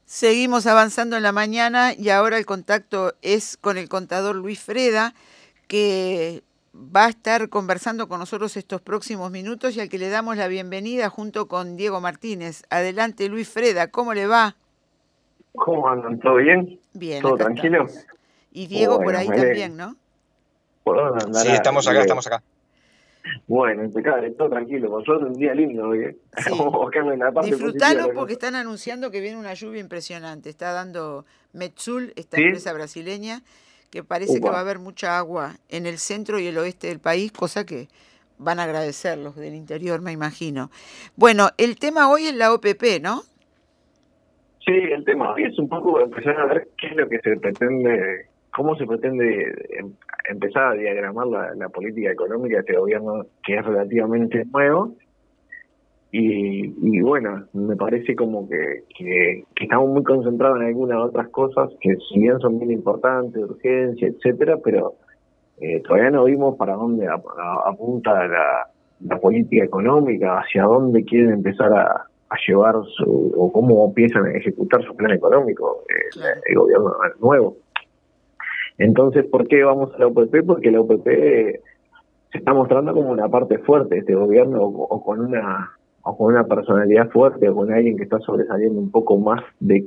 Seguimos avanzando en la mañana y ahora el contacto es con el contador Luis Freda, que va a estar conversando con nosotros estos próximos minutos y al que le damos la bienvenida junto con Diego Martínez. Adelante, Luis Freda, ¿cómo le va? ¿Cómo andan? ¿Todo bien? Bien, ¿Todo acá tranquilo? estamos. Y Diego por Bueno, ahí me alegro. también, ¿no? ¿Por dónde Sí, andará, estamos acá, Diego? estamos acá. Bueno, impecable, todo tranquilo. Por suerte un día lindo hoy, ¿eh? Vamos Sí. a buscarle la parte positiva a Disfrutalo la porque cosa. están anunciando que viene una lluvia impresionante. Está dando Metsul, esta ¿Sí? empresa brasileña, que parece que Upa. va a haber mucha agua en el centro y el oeste del país, cosa que van a agradecer los del interior, me imagino. Bueno, el tema hoy es la OPP, ¿no? Sí, el tema hoy es un poco empezar a ver qué es lo que se pretende, cómo se pretende empezar a diagramar la política económica de este gobierno que es relativamente nuevo. Y bueno, me parece como que estamos muy concentrados en algunas otras cosas que si bien son bien importantes, de urgencia, etcétera, pero todavía no vimos para dónde apunta la política económica, hacia dónde quieren empezar a llevar o cómo empiezan a ejecutar su plan económico Claro. el gobierno nuevo. Entonces, ¿por qué vamos a la OPP? Porque la OPP se está mostrando como una parte fuerte de este gobierno o con una personalidad fuerte o con alguien que está sobresaliendo un poco más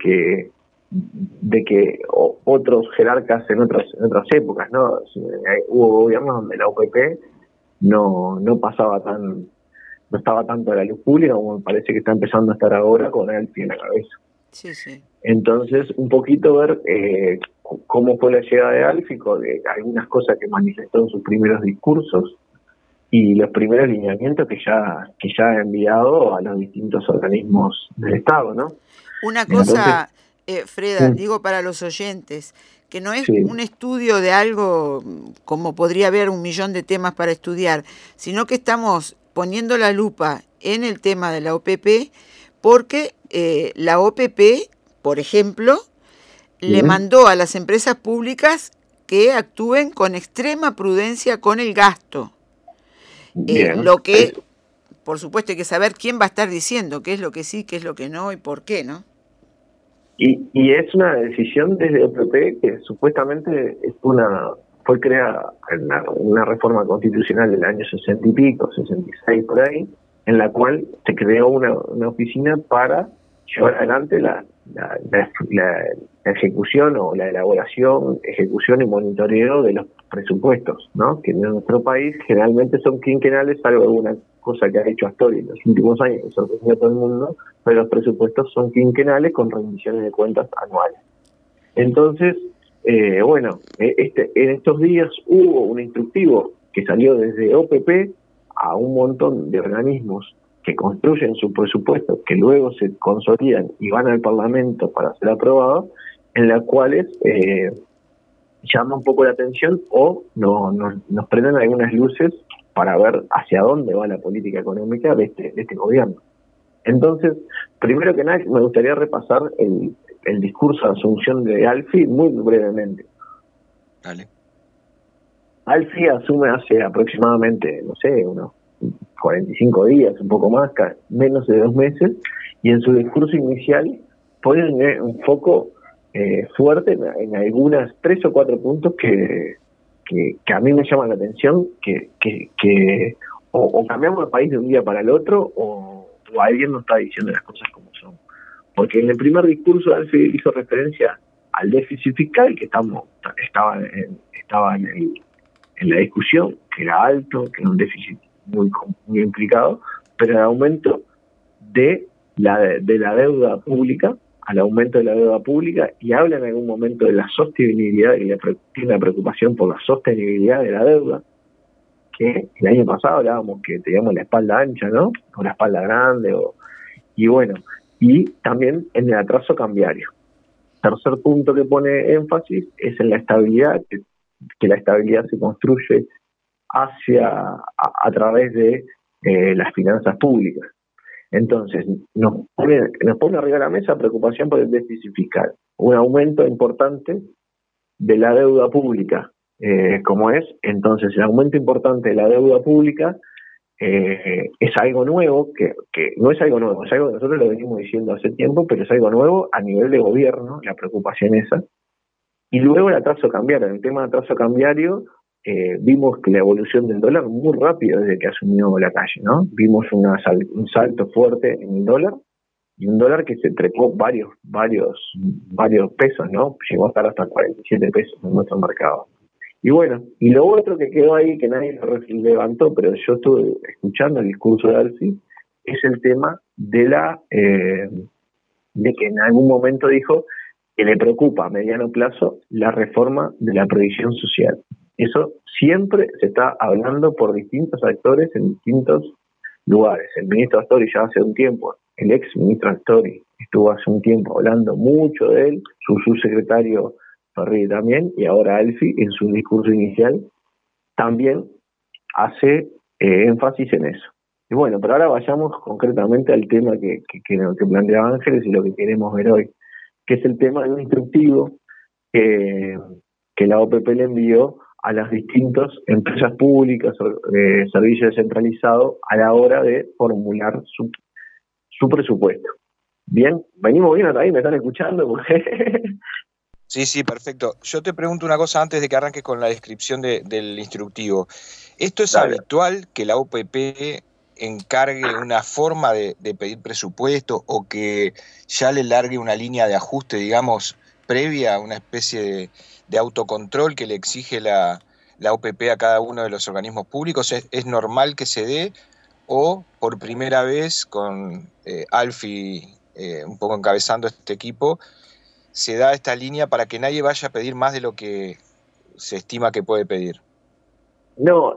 de que otros jerarcas en otras épocas, ¿no? Hubo gobiernos donde la OPP no pasaba no estaba tanto a la luz pública como me parece que está empezando a estar ahora con Alfie en la cabeza. Sí, sí. Entonces, un poquito ver cómo fue la llegada de Alfie, de algunas cosas que manifestó en sus primeros discursos y los primeros lineamientos que ya ha enviado a los distintos organismos del Estado, ¿no? Una Entonces, cosa, Freda, digo para los oyentes, que no es un sí, estudio de algo como podría haber un millón de temas para estudiar, sino que estamos poniendo la lupa en el tema de la OPP porque la OPP, por ejemplo, le sí, mandó a las empresas públicas que actúen con extrema prudencia con el gasto. bien. Lo que, por supuesto, hay que saber quién va a estar diciendo qué es lo que sí, qué es lo que no y por qué, ¿no? Y es una decisión desde OPP que supuestamente fue creada en una reforma constitucional del año 60 y pico, 66 por ahí, en la cual se creó una oficina para llevar adelante la ejecución o la elaboración, ejecución y monitoreo de los presupuestos, ¿no? Que en nuestro país generalmente son quinquenales, salvo alguna cosa que ha hecho Astori en los últimos años, que sorprendió a todo el mundo, pero los presupuestos son quinquenales con rendiciones de cuentas anuales. Entonces, en estos días hubo un instructivo que salió desde OPP a un montón de organismos que construyen su presupuesto, que luego se consolidan y van al Parlamento para ser aprobados, en las cuales llama un poco la atención o nos prenden algunas luces para ver hacia dónde va la política económica de este gobierno. Entonces, primero que nada, me gustaría repasar el discurso de asunción de Alfie muy brevemente. Dale. Alfie asume hace aproximadamente, no sé, unos 45 días, un poco más, menos de 2 meses, y en su discurso inicial pone un foco fuerte en algunas 3 o 4 puntos que a mí me llaman la atención, que o cambiamos el país de un día para el otro o alguien nos está diciendo las cosas como son. Porque en el primer discurso Alfie hizo referencia al déficit fiscal que estaba en la discusión, que era alto, que era un déficit muy implicado, pero el aumento de la deuda pública, al aumento de la deuda pública, y habla en algún momento de la sostenibilidad, y tiene una preocupación por la sostenibilidad de la deuda, que el año pasado hablábamos que teníamos la espalda ancha, ¿no? O la espalda grande, y bueno, y también en el atraso cambiario. Tercer punto que pone énfasis es en la estabilidad, que la estabilidad se construye a través de las finanzas públicas. Entonces, nos pone arriba de la mesa preocupación por el déficit fiscal, un aumento importante de la deuda pública, como es. Entonces, el aumento importante de la deuda pública es algo nuevo, que no es algo nuevo, es algo que nosotros lo venimos diciendo hace tiempo, pero es algo nuevo a nivel de gobierno, la preocupación esa. Y luego el atraso cambiario. En el tema de atraso cambiario, vimos que la evolución del dólar muy rápido desde que asumió la calle, ¿no? Vimos un salto fuerte en el dólar, y un dólar que se trepó varios pesos, ¿no? Llegó a estar hasta 47 pesos en nuestro mercado. Y bueno, y lo otro que quedó ahí, que nadie lo levantó, pero yo estuve escuchando el discurso de Alci, es el tema de de que en algún momento dijo que le preocupa a mediano plazo la reforma de la previsión social. Eso siempre se está hablando por distintos actores en distintos lugares. El ministro Astori ya hace un tiempo, el ex ministro Astori estuvo hace un tiempo hablando mucho de él, su subsecretario Ferri también, y ahora Alfi en su discurso inicial también hace énfasis en eso. Y bueno, pero ahora vayamos concretamente al tema que planteaba Ángeles y lo que queremos ver hoy, que es el tema de un instructivo que la OPP le envió a las distintas empresas públicas, servicios descentralizados, a la hora de formular su presupuesto. Bien, venimos bien hasta ahí, ¿me están escuchando? Sí, perfecto. Yo te pregunto una cosa antes de que arranques con la descripción del instructivo. ¿Esto es habitual que la OPP encargue una forma de pedir presupuesto o que ya le largue una línea de ajuste, digamos, previa, una especie de autocontrol que le exige la OPP a cada uno de los organismos públicos? ¿Es normal que se dé o por primera vez con Alfi un poco encabezando este equipo se da esta línea para que nadie vaya a pedir más de lo que se estima que puede pedir? No,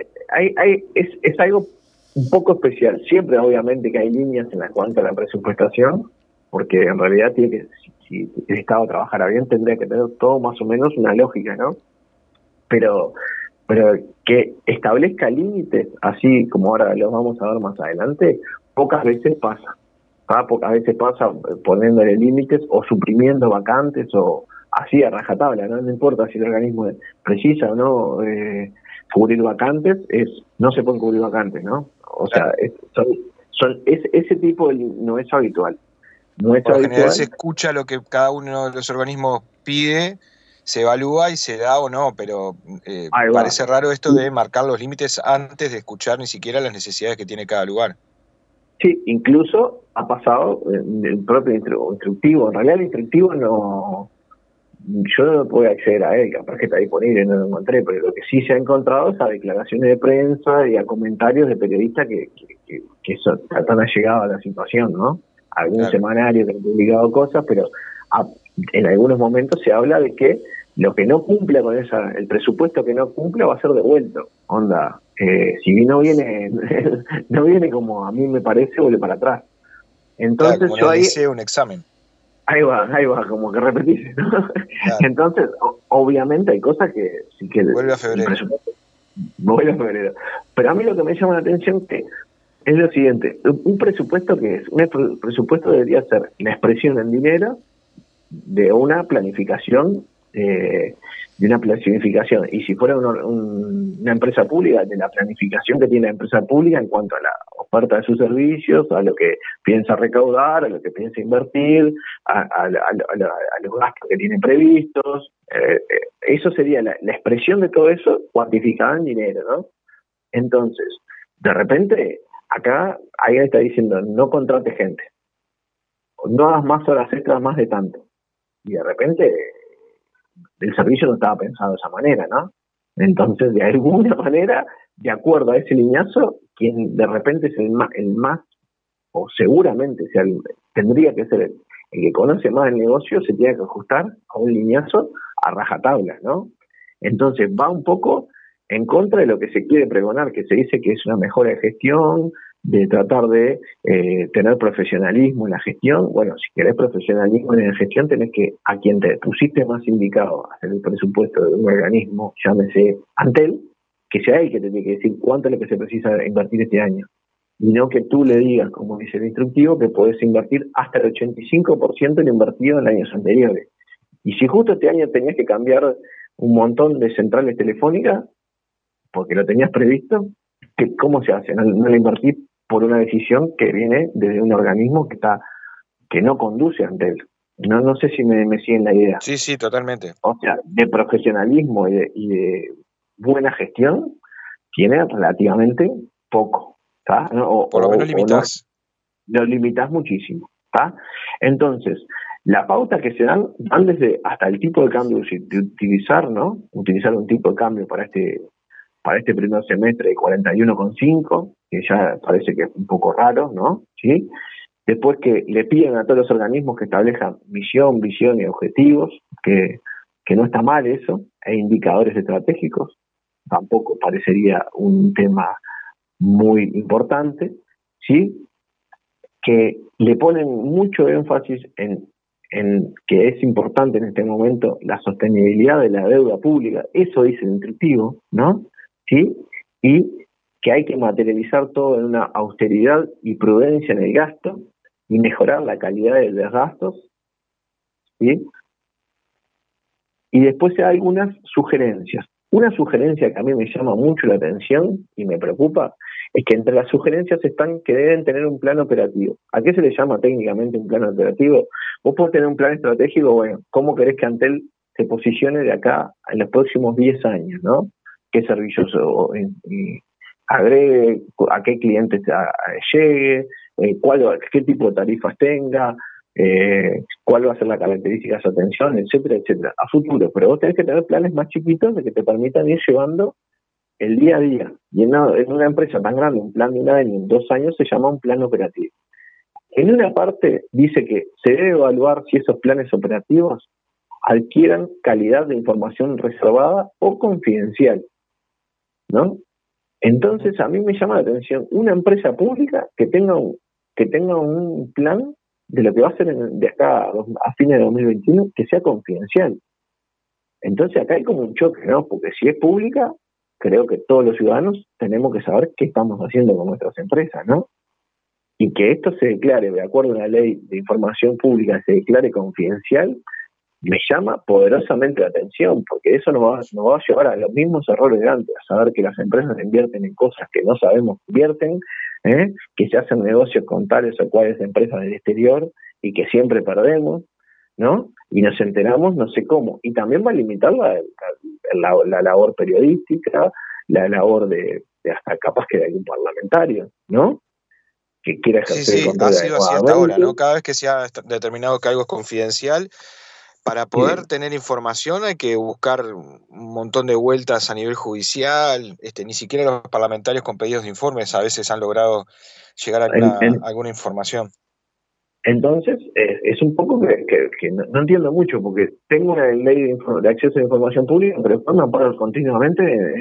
es algo un poco especial. Siempre, obviamente, que hay líneas en cuanto a la presupuestación, porque en realidad tiene que, si el Estado trabajara bien, tendría que tener todo más o menos una lógica, ¿no? Pero que establezca límites, así como ahora los vamos a ver más adelante, pocas veces pasa. Pocas veces pasa poniéndole límites o suprimiendo vacantes o así a rajatabla, ¿no? No importa si el organismo precisa o no cubrir vacantes, no se pueden cubrir vacantes, ¿no? O sea, ese tipo no es habitual. No es Por lo habitual. general se escucha lo que cada uno de los organismos pide, se evalúa y se da o no, pero parece raro esto de marcar los límites antes de escuchar ni siquiera las necesidades que tiene cada lugar. Sí, incluso ha pasado el propio instructivo. En realidad el instructivo no, yo no puedo acceder a él, capaz que está disponible, no lo encontré, pero lo que sí se ha encontrado es a declaraciones de prensa y a comentarios de periodistas que tan allegados a la situación, ¿no? Algún semanario que ha publicado cosas, pero en algunos momentos se habla de que lo que no cumpla con el presupuesto que no cumpla va a ser devuelto. Onda, si no viene no viene como a mí me parece, vuelve para atrás. Entonces como yo hice un examen. Ahí va, como que repetís, ¿no? Claro. Entonces, obviamente hay cosas que sí que vuelve a febrero. Vuelve a febrero. Pero a mí lo que me llama la atención es lo siguiente, un presupuesto que es, un presupuesto debería ser la expresión en dinero de una planificación, y si fuera una empresa pública, de la planificación que tiene la empresa pública en cuanto a la oferta de sus servicios, a lo que piensa recaudar, a lo que piensa invertir, a los gastos que tiene previstos. Eso sería la expresión de todo eso cuantificada en dinero, ¿no? Entonces, de repente, acá alguien está diciendo, no contrate gente, no hagas más horas extras más de tanto. Y de repente el servicio no estaba pensado de esa manera, ¿no? Entonces, de alguna manera, de acuerdo a ese lineazo, quien de repente es el más o seguramente tendría que ser el que conoce más el negocio, se tiene que ajustar a un lineazo a rajatabla, ¿no? Entonces, va un poco en contra de lo que se quiere pregonar, que se dice que es una mejora de gestión, de tratar de tener profesionalismo en la gestión. Bueno, si querés profesionalismo en la gestión, tenés que, a quien te pusiste más indicado a hacer el presupuesto de un organismo, llámese Antel, que sea él que te tiene que decir cuánto es lo que se precisa invertir este año. Y no que tú le digas, como dice el instructivo, que podés invertir hasta el 85% en invertido en años anteriores. Y si justo este año tenías que cambiar un montón de centrales telefónicas, porque lo tenías previsto, ¿cómo se hace? No la invertís por una decisión que viene desde un organismo que no conduce ante él. No sé si me siguen la idea. Sí, sí, totalmente. O sea, de profesionalismo y de buena gestión tiene relativamente poco, ¿está? ¿No? Por lo menos limitás. Lo limitas muchísimo, ¿está? Entonces, la pauta que se dan desde hasta el tipo de cambio de utilizar, ¿no? Utilizar un tipo de cambio para este primer semestre de 41,5, que ya parece que es un poco raro, ¿no? ¿Sí? Después que le piden a todos los organismos que establezcan misión, visión y objetivos, que no está mal eso, e indicadores estratégicos, tampoco parecería un tema muy importante, ¿sí? Que le ponen mucho énfasis en que es importante en este momento la sostenibilidad de la deuda pública, eso dice el instructivo, ¿no? ¿Sí? Y que hay que materializar todo en una austeridad y prudencia en el gasto y mejorar la calidad de los gastos, ¿sí? Y después hay algunas sugerencias. Una sugerencia que a mí me llama mucho la atención y me preocupa es que entre las sugerencias están que deben tener un plan operativo. ¿A qué se le llama técnicamente un plan operativo? Vos podés tener un plan estratégico, bueno, ¿cómo querés que Antel se posicione de acá en los próximos 10 años, ¿no? ¿Qué servicios agregue? ¿A qué clientes llegue? ¿Qué tipo de tarifas tenga? Cuál va a ser la característica de su atención, etcétera, etcétera, a futuro. Pero vos tenés que tener planes más chiquitos de que te permitan ir llevando el día a día. Y en una empresa tan grande, un plan de un año, en 2 años, se llama un plan operativo. En una parte dice que se debe evaluar si esos planes operativos adquieran calidad de información reservada o confidencial, ¿no? Entonces, a mí me llama la atención una empresa pública que tenga un plan de lo que va a ser de acá a fines de 2021 que sea confidencial. Entonces acá hay como un choque, ¿no? Porque si es pública, creo que todos los ciudadanos tenemos que saber qué estamos haciendo con nuestras empresas, ¿no? Y que esto se declare, de acuerdo a la ley de información pública, se declare confidencial, me llama poderosamente la atención, porque eso nos va a llevar a los mismos errores de antes, a saber que las empresas invierten en cosas que no sabemos que invierten, que se hacen negocios con tales o cuales empresas del exterior y que siempre perdemos, ¿no? Y nos enteramos no sé cómo. Y también va a limitar la labor periodística, la labor de hasta capaz que de algún parlamentario, ¿no? Que quiera ejercer el control ha sido así hasta ahora, ¿no? adecuadamente. Cada vez que se ha determinado que algo es confidencial, para poder tener información hay que buscar un montón de vueltas a nivel judicial. Ni siquiera los parlamentarios con pedidos de informes a veces han logrado llegar a alguna información. Entonces, es un poco que no entiendo mucho, porque tengo una ley de acceso a la información pública, pero después me amparo continuamente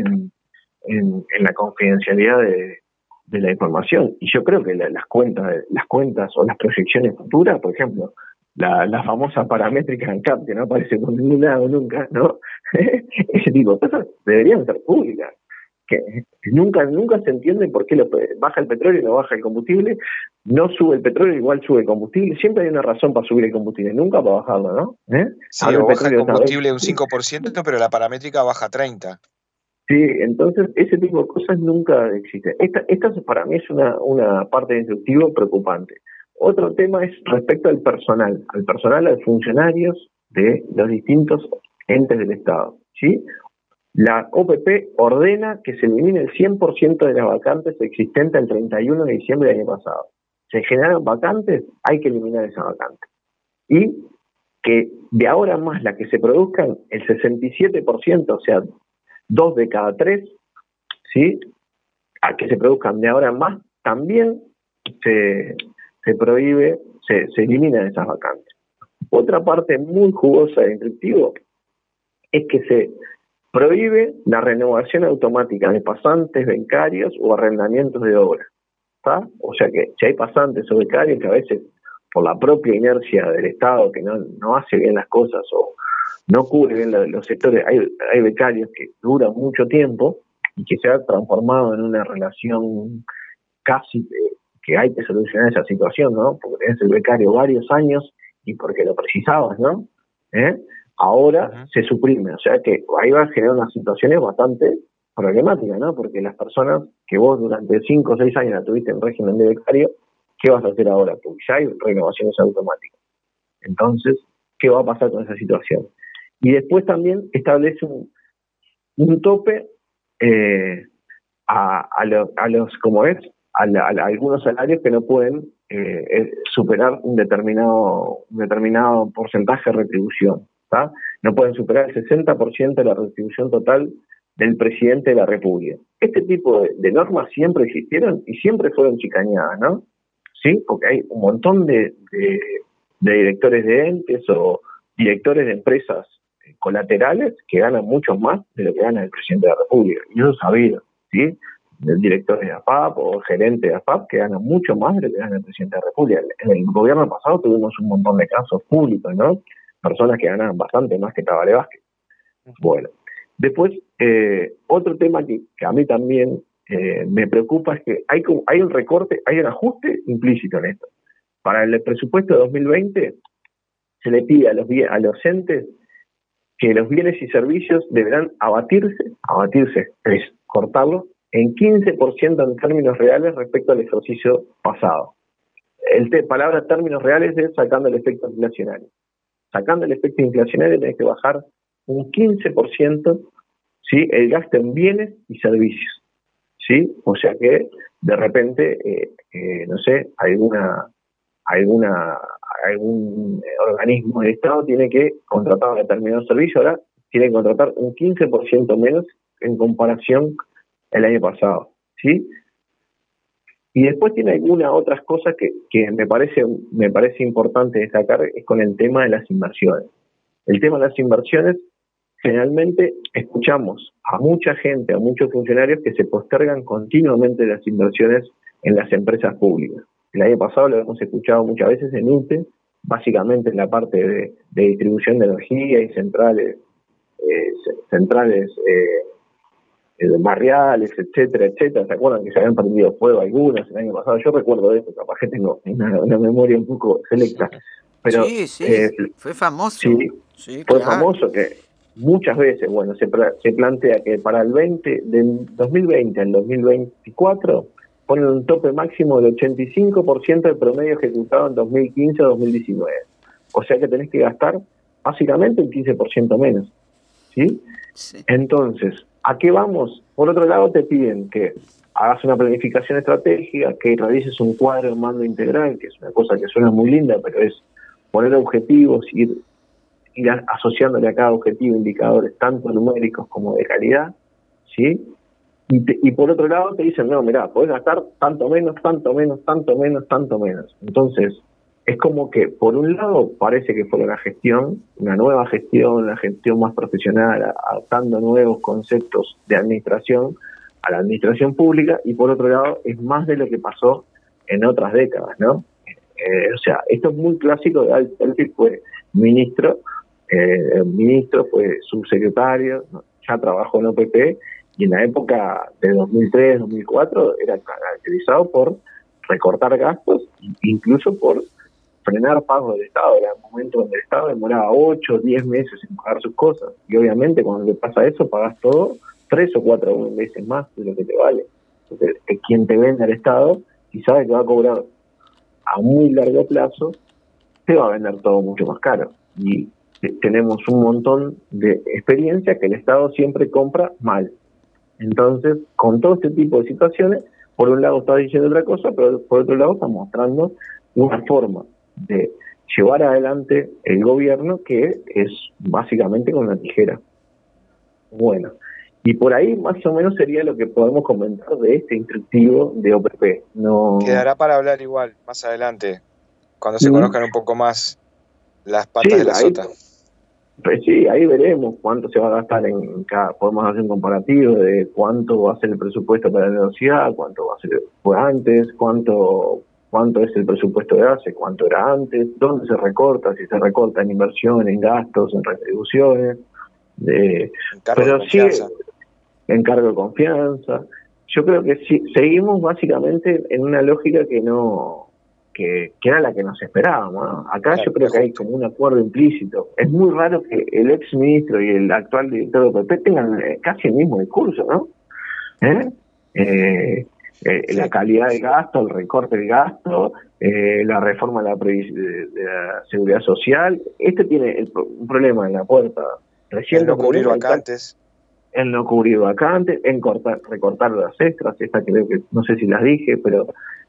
en la confidencialidad de la información. Y yo creo que las cuentas o las proyecciones futuras, por ejemplo, la famosa paramétrica ANCAP, que no aparece por ningún lado nunca, ¿no? Ese tipo de cosas deberían ser públicas. Que nunca se entiende por qué baja el petróleo y no baja el combustible, no sube el petróleo, igual sube el combustible, siempre hay una razón para subir el combustible, nunca para bajarlo, ¿no? Sí, o baja el combustible un 5%, pero la paramétrica baja 30%. Sí, entonces ese tipo de cosas nunca existen. Esta para mí es una parte de instructivo preocupante. Otro tema es respecto al personal, a los funcionarios de los distintos entes del Estado, ¿sí? La OPP ordena que se elimine el 100% de las vacantes existentes el 31 de diciembre del año pasado. Se generaron vacantes, hay que eliminar esas vacantes. Y que de ahora en más las que se produzcan, el 67%, o sea, 2 de cada 3, ¿sí? A que se produzcan de ahora en más, también se prohíbe, se eliminan esas vacantes. Otra parte muy jugosa de instructivo es que se prohíbe la renovación automática de pasantes, becarios o arrendamientos de obra. ¿Está? O sea que si hay pasantes o becarios que a veces por la propia inercia del Estado que no hace bien las cosas o no cubre bien los sectores, hay becarios que duran mucho tiempo y que se ha transformado en una relación casi que hay que solucionar esa situación, ¿no? Porque tenés el becario varios años y porque lo precisabas, ¿no? Ahora se suprime, o sea que ahí va a generar unas situaciones bastante problemáticas, ¿no? Porque las personas que vos durante 5 o 6 años la tuviste en régimen de becario, ¿qué vas a hacer ahora? Porque ya hay renovaciones automáticas. Entonces, ¿qué va a pasar con esa situación? Y después también establece un tope a algunos salarios que no pueden superar un determinado porcentaje de retribución, ¿tá? No pueden superar el 60% de la retribución total del presidente de la República. Este tipo de normas siempre existieron y siempre fueron chicaneadas, ¿no? Sí, porque hay un montón de directores de entes o directores de empresas colaterales que ganan mucho más de lo que gana el presidente de la República. Y eso es sabido, ¿sí? Del director de AFAP o gerente de AFAP que gana mucho más de lo que gana el presidente de la República. En el gobierno pasado tuvimos un montón de casos públicos, ¿no? Personas que ganan bastante más que Tabaré Vázquez. Bueno, después, otro tema que a mí también me preocupa es que hay un recorte, hay un ajuste implícito en esto. Para el presupuesto de 2020 se le pide a los entes que los bienes y servicios deberán abatirse es cortarlo, en 15% en términos reales respecto al ejercicio pasado. Palabra términos reales es sacando el efecto inflacionario. Sacando el efecto inflacionario tenés que bajar un 15%, ¿sí?, el gasto en bienes y servicios, ¿sí? O sea que de repente, no sé, algún organismo del Estado tiene que contratar un determinado servicio, ahora tiene que contratar un 15% menos en comparación el año pasado, ¿sí? Y después tiene algunas otras cosas que me parece importante destacar, es con el tema de las inversiones. El tema de las inversiones, generalmente escuchamos a mucha gente, a muchos funcionarios que se postergan continuamente las inversiones en las empresas públicas. El año pasado lo hemos escuchado muchas veces en UTE, básicamente en la parte de distribución de energía y centrales barriales, etcétera, etcétera. ¿Se acuerdan que se habían prendido fuego algunas el año pasado? Yo recuerdo de esto, capaz que tengo una memoria un poco selecta. Pero, sí, fue famoso. Sí, fue famoso que muchas veces, bueno, se plantea que para del 2020 al 2024 ponen un tope máximo del 85% del promedio ejecutado en 2015 o 2019. O sea que tenés que gastar básicamente un 15% menos, ¿sí? Sí. Entonces, ¿a qué vamos? Por otro lado, te piden que hagas una planificación estratégica, que realices un cuadro de mando integral, que es una cosa que suena muy linda, pero es poner objetivos, ir asociándole a cada objetivo indicadores tanto numéricos como de calidad, ¿sí? Y por otro lado te dicen, no, mirá, podés gastar tanto menos, tanto menos, tanto menos, tanto menos. Entonces, es como que, por un lado, parece que fue una nueva gestión, la gestión más profesional, adaptando nuevos conceptos de administración a la administración pública, y por otro lado, es más de lo que pasó en otras décadas, ¿no? O sea, esto es muy clásico de Alfil, fue ministro, fue subsecretario, ya trabajó en OPP, y en la época de 2003, 2004, era caracterizado por recortar gastos, incluso por frenar pagos del Estado. Era un momento donde el Estado demoraba 8 o 10 meses en pagar sus cosas. Y obviamente cuando te pasa eso, pagas todo 3 o 4 veces más de lo que te vale. Entonces, quien te vende al Estado, si sabe que va a cobrar a muy largo plazo, te va a vender todo mucho más caro. Y tenemos un montón de experiencia que el Estado siempre compra mal. Entonces, con todo este tipo de situaciones, por un lado está diciendo otra cosa, pero por otro lado está mostrando una forma de llevar adelante el gobierno que es básicamente con una tijera. Bueno, y por ahí más o menos sería lo que podemos comentar de este instructivo de OPP. No... Quedará para hablar igual más adelante, cuando se conozcan un poco más las patas de la sota. Pues sí, ahí veremos cuánto se va a gastar en cada. Podemos hacer un comparativo de cuánto va a ser el presupuesto para la universidad, cuánto va a ser fue antes, cuánto es el presupuesto de hace, cuánto era antes, dónde se recorta, si se recorta en inversión, en gastos, en retribuciones, pero sí, en cargo de confianza. Yo creo que sí, seguimos básicamente en una lógica que era la que nos esperábamos, ¿no? Acá yo creo que hay como un acuerdo implícito. Es muy raro que el ex ministro y el actual director de OPP tengan casi el mismo discurso, ¿no? la calidad del gasto, el recorte del gasto, la reforma de la seguridad social. Este tiene un problema en la puerta. El no cubrir vacantes. En no cubrir vacantes, en recortar las extras, esta creo que, no sé si las dije, pero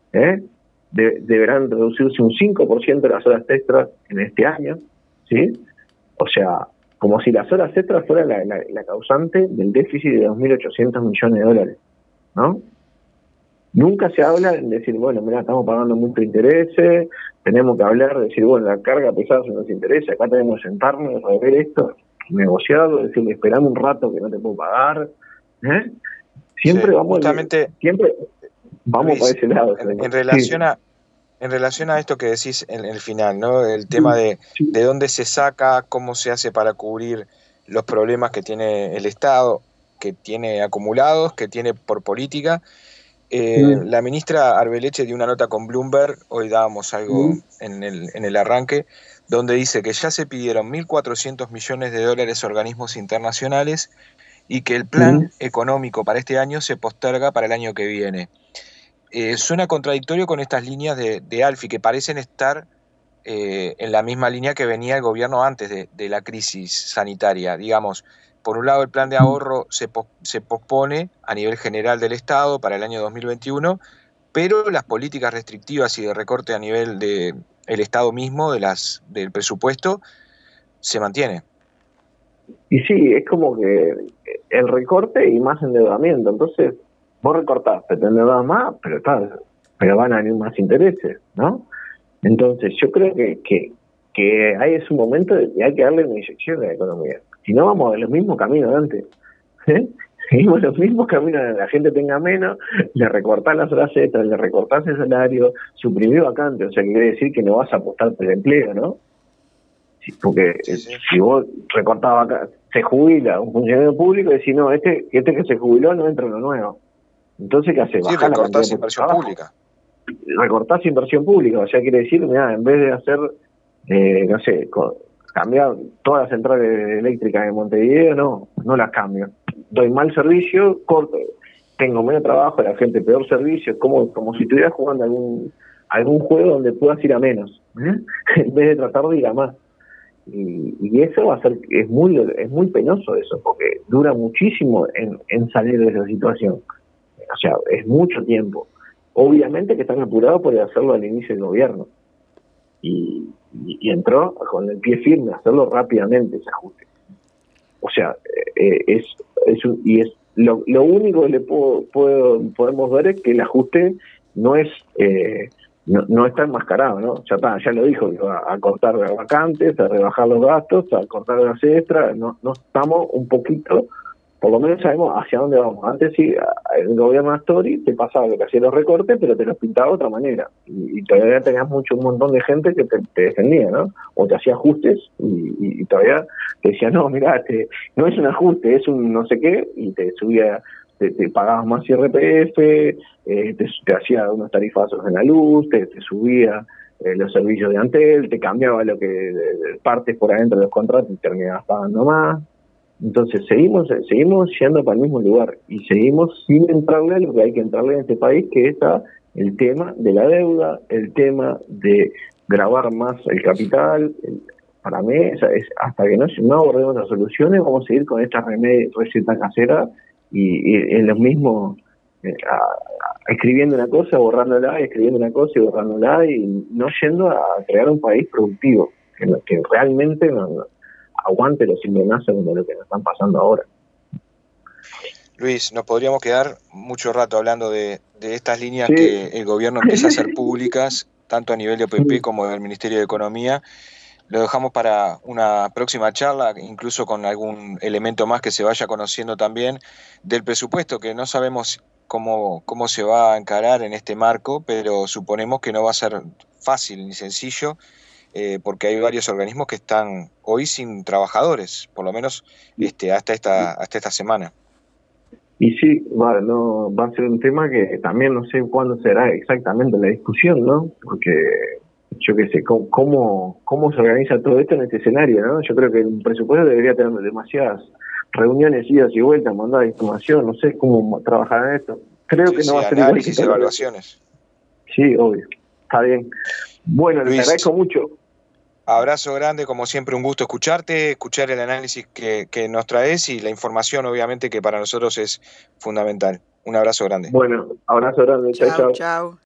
deberán reducirse un 5% de las horas extras en este año, ¿sí? O sea, como si las horas extras fueran la causante del déficit de 2.800 millones de dólares, ¿no? Nunca se habla de decir, bueno, mira, estamos pagando muchos intereses, tenemos que hablar de decir, bueno, la carga pesada son los intereses, acá tenemos que sentarnos, rever esto, negociarlo, decirle, esperame un rato que no te puedo pagar. Siempre sí, vamos Luis, para ese lado. En relación a esto que decís en el final, ¿no? El tema de dónde se saca, cómo se hace para cubrir los problemas que tiene el Estado, que tiene acumulados, que tiene por política. La ministra Arbeleche dio una nota con Bloomberg, hoy dábamos algo en el arranque, donde dice que ya se pidieron 1.400 millones de dólares a organismos internacionales y que el plan económico para este año se posterga para el año que viene. Suena contradictorio con estas líneas de ALFI, que parecen estar en la misma línea que venía el gobierno antes de la crisis sanitaria. Digamos, por un lado el plan de ahorro se pospone a nivel general del Estado para el año 2021, pero las políticas restrictivas y de recorte a nivel del Estado mismo, del presupuesto, se mantiene. Y sí, es como que el recorte y más endeudamiento. Entonces, vos recortaste, te endeudas más, pero van a venir más intereses, ¿no? Entonces, yo creo que ahí es un momento de que hay que darle una inyección a la economía. Si no, vamos a los mismos caminos de antes. Seguimos los mismos caminos, la gente tenga menos, le recortás las horas extras, le recortás el salario, suprimir vacantes, o sea, quiere decir que no vas a apostar por el empleo, ¿no? Porque si vos recortás vacantes, se jubila un funcionario público y decís, no, este que se jubiló no entra en lo nuevo. Entonces, ¿qué hace? Sí, recortás inversión pública. Recortás inversión pública, o sea, quiere decir, mira, en vez de hacer, no sé, cambiar todas las centrales eléctricas de Montevideo, no las cambio. Doy mal servicio, corto, tengo menos trabajo, la gente peor servicio, es como si estuvieras jugando algún juego donde puedas ir a menos, en vez de tratar de ir a más. Y eso va a ser, es muy penoso eso, porque dura muchísimo en salir de esa situación. O sea, es mucho tiempo. Obviamente que están apurados por hacerlo al inicio del gobierno. Y entró con el pie firme a hacerlo rápidamente ese ajuste. O sea, lo único que le podemos ver es que el ajuste no es no está enmascarado, ¿no? Ya lo dijo, a cortar vacantes, a rebajar los gastos, a cortar las extras. No estamos un poquito, por lo menos sabemos hacia dónde vamos. Antes sí, el gobierno de Astori te pasaba que te hacía los recortes, pero te los pintaba de otra manera. Y todavía tenías un montón de gente que te defendía, ¿no? O te hacía ajustes y todavía te decía, no, mirá, no es un ajuste, es un no sé qué, y te subía, te pagabas más IRPF, te hacía unos tarifazos en la luz, te subía los servicios de Antel, te cambiaba lo que partes por adentro de los contratos y terminabas pagando más. Entonces seguimos yendo para el mismo lugar y seguimos sin entrarle a lo que hay que entrarle en este país, que está el tema de la deuda, el tema de gravar más el capital. Para mí, es hasta que no abordemos las soluciones, vamos a seguir con esta receta casera y en los mismos, escribiendo una cosa, borrándola, escribiendo una cosa y borrándola, y no yendo a crear un país productivo, que realmente aguante los cimbronazos de lo que nos están pasando ahora. Luis, nos podríamos quedar mucho rato hablando de estas líneas que el gobierno empieza a hacer públicas, tanto a nivel de OPP como del Ministerio de Economía. Lo dejamos para una próxima charla, incluso con algún elemento más que se vaya conociendo también del presupuesto, que no sabemos cómo se va a encarar en este marco, pero suponemos que no va a ser fácil ni sencillo, porque hay varios organismos que están hoy sin trabajadores, por lo menos hasta esta semana. Y sí, va a ser un tema que también no sé cuándo será exactamente la discusión, ¿no? Porque yo qué sé, cómo se organiza todo esto en este escenario, ¿no? Yo creo que el presupuesto debería tener demasiadas reuniones, idas y vueltas, mandar información, no sé cómo trabajar en esto. Creo que no va a ser igual que análisis y evaluaciones. Sí, obvio. Está bien. Bueno, Luis, les agradezco mucho. Abrazo grande, como siempre un gusto escucharte, escuchar el análisis que nos traes y la información obviamente que para nosotros es fundamental. Un abrazo grande. Bueno, abrazo grande. Chao, chao. Chau.